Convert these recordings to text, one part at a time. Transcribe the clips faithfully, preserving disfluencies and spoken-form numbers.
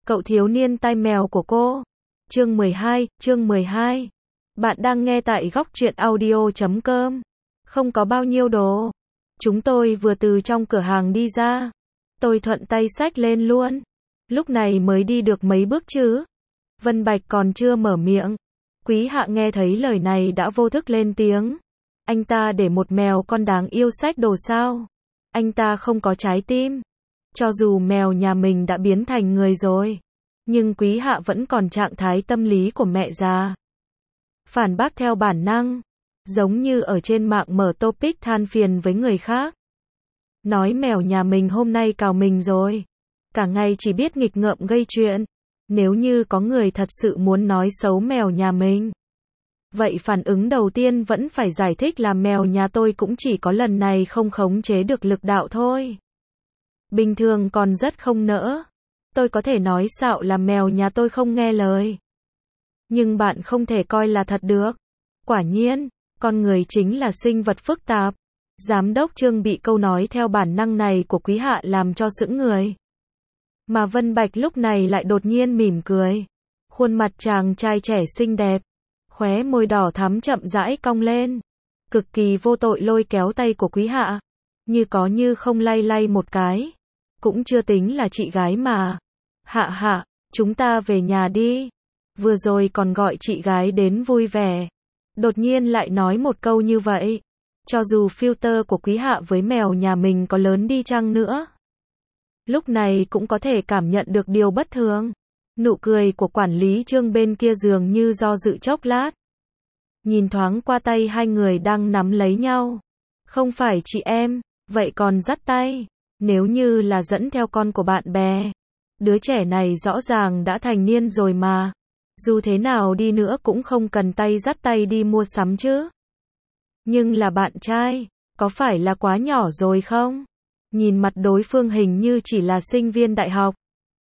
Cậu thiếu niên tai mèo của cô. Chương mười hai, chương mười hai. Bạn đang nghe tại góc truyện audio chấm com. Không có bao nhiêu đồ. Chúng tôi vừa từ trong cửa hàng đi ra. Tôi thuận tay xách lên luôn. Lúc này mới đi được mấy bước chứ. Vân Bạch còn chưa mở miệng. Quý Hạ nghe thấy lời này đã vô thức lên tiếng. Anh ta để một mèo con đáng yêu xách đồ sao? Anh ta không có trái tim. Cho dù mèo nhà mình đã biến thành người rồi, nhưng Quý Hạ vẫn còn trạng thái tâm lý của mẹ già. Phản bác theo bản năng, giống như ở trên mạng mở topic than phiền với người khác. Nói mèo nhà mình hôm nay cào mình rồi. Cả ngày chỉ biết nghịch ngợm gây chuyện. Nếu như có người thật sự muốn nói xấu mèo nhà mình, vậy phản ứng đầu tiên vẫn phải giải thích là mèo nhà tôi cũng chỉ có lần này không khống chế được lực đạo thôi. Bình thường còn rất không nỡ. Tôi có thể nói xạo là mèo nhà tôi không nghe lời. Nhưng bạn không thể coi là thật được. Quả nhiên, con người chính là sinh vật phức tạp. Giám đốc Trương bị câu nói theo bản năng này của Quý Hạ làm cho sững người. Mà Vân Bạch lúc này lại đột nhiên mỉm cười. Khuôn mặt chàng trai trẻ xinh đẹp. Khóe môi đỏ thắm chậm rãi cong lên. Cực kỳ vô tội lôi kéo tay của Quý Hạ. Như có như không lay lay một cái. Cũng chưa tính là chị gái mà. Hạ hạ, chúng ta về nhà đi. Vừa rồi còn gọi chị gái đến vui vẻ. Đột nhiên lại nói một câu như vậy. Cho dù filter của Quý Hạ với mèo nhà mình có lớn đi chăng nữa, lúc này cũng có thể cảm nhận được điều bất thường. Nụ cười của quản lý Trương bên kia dường như do dự chốc lát. Nhìn thoáng qua tay hai người đang nắm lấy nhau. Không phải chị em, vậy còn dắt tay. Nếu như là dẫn theo con của bạn bè, đứa trẻ này rõ ràng đã thành niên rồi mà. Dù thế nào đi nữa cũng không cần tay dắt tay đi mua sắm chứ. Nhưng là bạn trai, có phải là quá nhỏ rồi không? Nhìn mặt đối phương hình như chỉ là sinh viên đại học.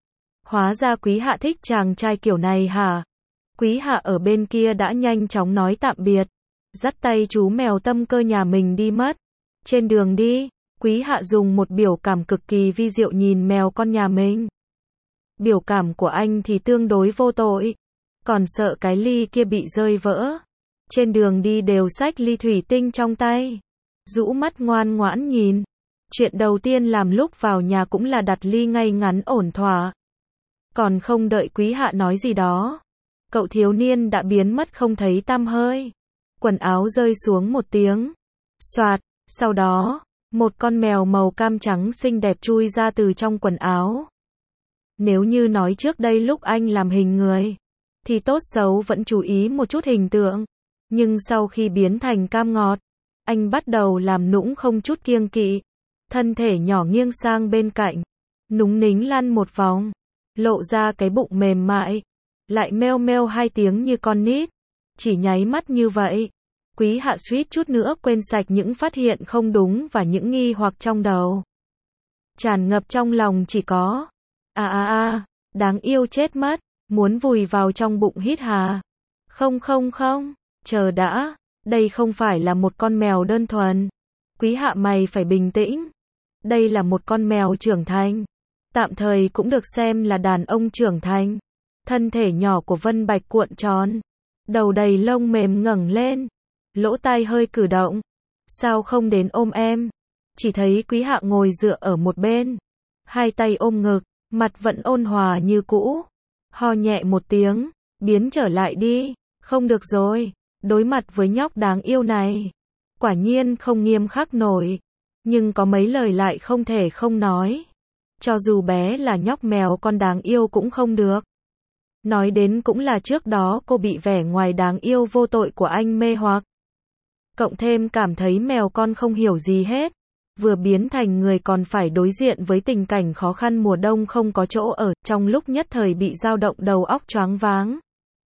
Hóa ra Quý Hạ thích chàng trai kiểu này hả? Quý Hạ ở bên kia đã nhanh chóng nói tạm biệt. Dắt tay chú mèo tâm cơ nhà mình đi mất. Trên đường đi, Quý Hạ dùng một biểu cảm cực kỳ vi diệu nhìn mèo con nhà mình. Biểu cảm của anh thì tương đối vô tội. Còn sợ cái ly kia bị rơi vỡ. Trên đường đi đều xách ly thủy tinh trong tay. Rũ mắt ngoan ngoãn nhìn. Chuyện đầu tiên làm lúc vào nhà cũng là đặt ly ngay ngắn ổn thỏa. Còn không đợi Quý Hạ nói gì đó, cậu thiếu niên đã biến mất không thấy tăm hơi. Quần áo rơi xuống một tiếng. Xoạt, sau đó, một con mèo màu cam trắng xinh đẹp chui ra từ trong quần áo. Nếu như nói trước đây lúc anh làm hình người, thì tốt xấu vẫn chú ý một chút hình tượng. Nhưng sau khi biến thành cam ngọt, anh bắt đầu làm nũng không chút kiêng kỵ. Thân thể nhỏ nghiêng sang bên cạnh, núng nính lăn một vòng, lộ ra cái bụng mềm mại, lại meo meo hai tiếng như con nít. Chỉ nháy mắt như vậy, Quý Hạ suýt chút nữa quên sạch những phát hiện không đúng và những nghi hoặc trong đầu. Tràn ngập trong lòng chỉ có, à à à, đáng yêu chết mất, muốn vùi vào trong bụng hít hà. Không không không, chờ đã, đây không phải là một con mèo đơn thuần. Quý Hạ mày phải bình tĩnh. Đây là một con mèo trưởng thành. Tạm thời cũng được xem là đàn ông trưởng thành. Thân thể nhỏ của Vân Bạch cuộn tròn. Đầu đầy lông mềm ngẩng lên. Lỗ tai hơi cử động. Sao không đến ôm em? Chỉ thấy Quý Hạ ngồi dựa ở một bên. Hai tay ôm ngực. Mặt vẫn ôn hòa như cũ. Ho nhẹ một tiếng. Biến trở lại đi. Không được rồi. Đối mặt với nhóc đáng yêu này. Quả nhiên không nghiêm khắc nổi. Nhưng có mấy lời lại không thể không nói. Cho dù bé là nhóc mèo con đáng yêu cũng không được. Nói đến cũng là trước đó cô bị vẻ ngoài đáng yêu vô tội của anh mê hoặc. Cộng thêm cảm thấy mèo con không hiểu gì hết. Vừa biến thành người còn phải đối diện với tình cảnh khó khăn mùa đông không có chỗ ở. Trong lúc nhất thời bị dao động đầu óc choáng váng.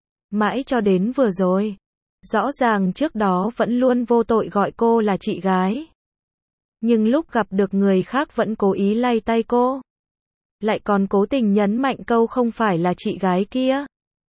Mãi cho đến vừa rồi. Rõ ràng trước đó vẫn luôn vô tội gọi cô là chị gái. Nhưng lúc gặp được người khác vẫn cố ý lay tay cô. Lại còn cố tình nhấn mạnh câu không phải là chị gái kia.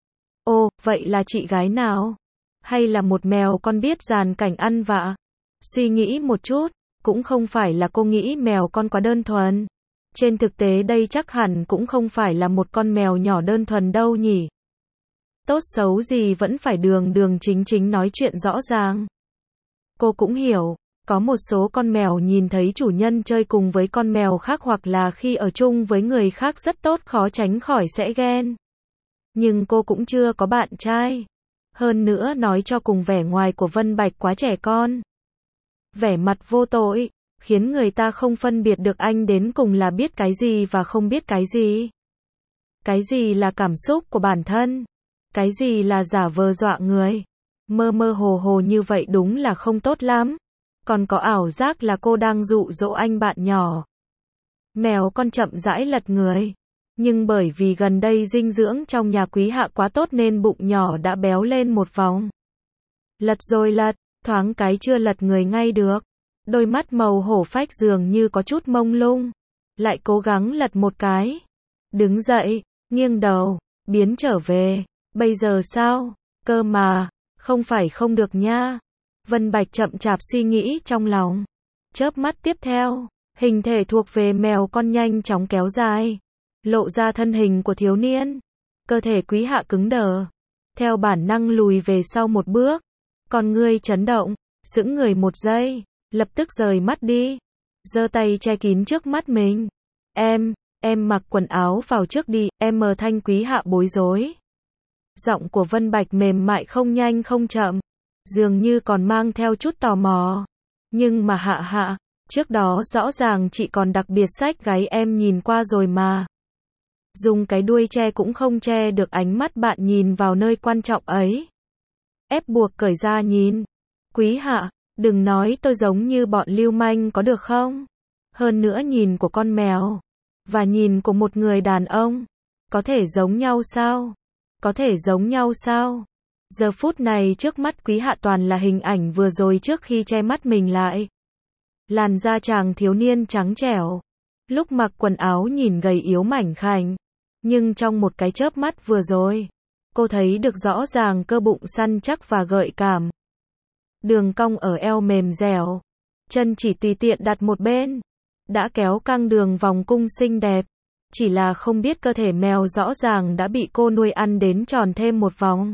Ồ, vậy là chị gái nào? Hay là một mèo con biết dàn cảnh ăn vạ? Suy nghĩ một chút, cũng không phải là cô nghĩ mèo con quá đơn thuần. Trên thực tế đây chắc hẳn cũng không phải là một con mèo nhỏ đơn thuần đâu nhỉ. Tốt xấu gì vẫn phải đường đường chính chính nói chuyện rõ ràng. Cô cũng hiểu, có một số con mèo nhìn thấy chủ nhân chơi cùng với con mèo khác hoặc là khi ở chung với người khác rất tốt khó tránh khỏi sẽ ghen. Nhưng cô cũng chưa có bạn trai. Hơn nữa nói cho cùng vẻ ngoài của Vân Bạch quá trẻ con. Vẻ mặt vô tội, khiến người ta không phân biệt được anh đến cùng là biết cái gì và không biết cái gì. Cái gì là cảm xúc của bản thân, cái gì là giả vờ dọa người. Mơ mơ hồ hồ như vậy đúng là không tốt lắm. Còn có ảo giác là cô đang dụ dỗ anh bạn nhỏ. Mèo con chậm rãi lật người. Nhưng bởi vì gần đây dinh dưỡng trong nhà Quý Hạ quá tốt nên bụng nhỏ đã béo lên một vòng. Lật rồi lật, thoáng cái chưa lật người ngay được. Đôi mắt màu hổ phách dường như có chút mông lung. Lại cố gắng lật một cái. Đứng dậy, nghiêng đầu, biến trở về. Bây giờ sao? Cơ mà, không phải không được nha. Vân Bạch chậm chạp suy nghĩ trong lòng. Chớp mắt tiếp theo, hình thể thuộc về mèo con nhanh chóng kéo dài. Lộ ra thân hình của thiếu niên. Cơ thể Quý Hạ cứng đờ. Theo bản năng lùi về sau một bước. Con ngươi chấn động, sững người một giây, lập tức rời mắt đi. Giơ tay che kín trước mắt mình. Em, em mặc quần áo vào trước đi, em mờ thanh Quý Hạ bối rối. Giọng của Vân Bạch mềm mại không nhanh không chậm. Dường như còn mang theo chút tò mò. Nhưng mà Hạ Hạ, trước đó rõ ràng chị còn đặc biệt xách gáy em nhìn qua rồi mà. Dùng cái đuôi che cũng không che được ánh mắt bạn nhìn vào nơi quan trọng ấy. Ép buộc cởi ra nhìn. Quý Hạ, đừng nói tôi giống như bọn lưu manh có được không? Hơn nữa nhìn của con mèo. Và nhìn của một người đàn ông. Có thể giống nhau sao? Có thể giống nhau sao? Giờ phút này trước mắt Quý Hạ toàn là hình ảnh vừa rồi trước khi che mắt mình lại. Làn da chàng thiếu niên trắng trẻo. Lúc mặc quần áo nhìn gầy yếu mảnh khảnh. Nhưng trong một cái chớp mắt vừa rồi, cô thấy được rõ ràng cơ bụng săn chắc và gợi cảm. Đường cong ở eo mềm dẻo. Chân chỉ tùy tiện đặt một bên. Đã kéo căng đường vòng cung xinh đẹp. Chỉ là không biết cơ thể mèo rõ ràng đã bị cô nuôi ăn đến tròn thêm một vòng.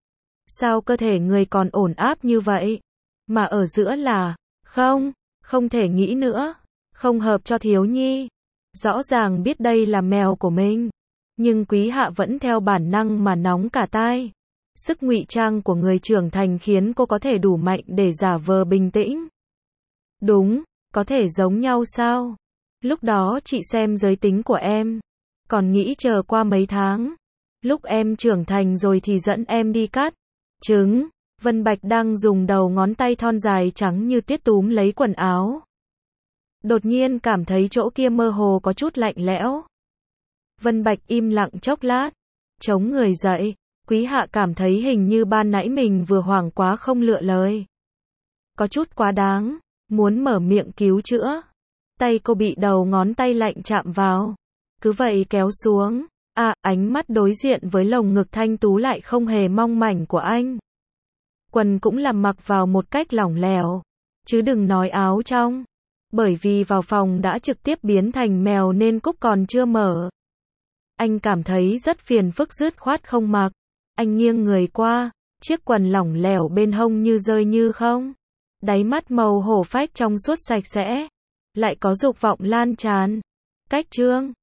Sao cơ thể người còn ổn áp như vậy? Mà ở giữa là, không, không thể nghĩ nữa. Không hợp cho thiếu nhi. Rõ ràng biết đây là mèo của mình. Nhưng Quý Hạ vẫn theo bản năng mà nóng cả tai. Sức ngụy trang của người trưởng thành khiến cô có thể đủ mạnh để giả vờ bình tĩnh. Đúng, có thể giống nhau sao? Lúc đó chị xem giới tính của em. Còn nghĩ chờ qua mấy tháng. Lúc em trưởng thành rồi thì dẫn em đi cắt trứng. Vân Bạch đang dùng đầu ngón tay thon dài trắng như tuyết túm lấy quần áo. Đột nhiên cảm thấy chỗ kia mơ hồ có chút lạnh lẽo. Vân Bạch im lặng chốc lát. Chống người dậy. Quý Hạ cảm thấy hình như ban nãy mình vừa hoảng quá không lựa lời. Có chút quá đáng. Muốn mở miệng cứu chữa. Tay cô bị đầu ngón tay lạnh chạm vào. Cứ vậy kéo xuống. À, ánh mắt đối diện với lồng ngực thanh tú lại không hề mong mảnh của anh. Quần cũng làm mặc vào một cách lỏng lẻo. Chứ đừng nói áo trong. Bởi vì vào phòng đã trực tiếp biến thành mèo nên cúc còn chưa mở. Anh cảm thấy rất phiền phức dứt khoát không mặc. Anh nghiêng người qua. Chiếc quần lỏng lẻo bên hông như rơi như không. Đáy mắt màu hổ phách trong suốt sạch sẽ. Lại có dục vọng lan tràn. Cách trương.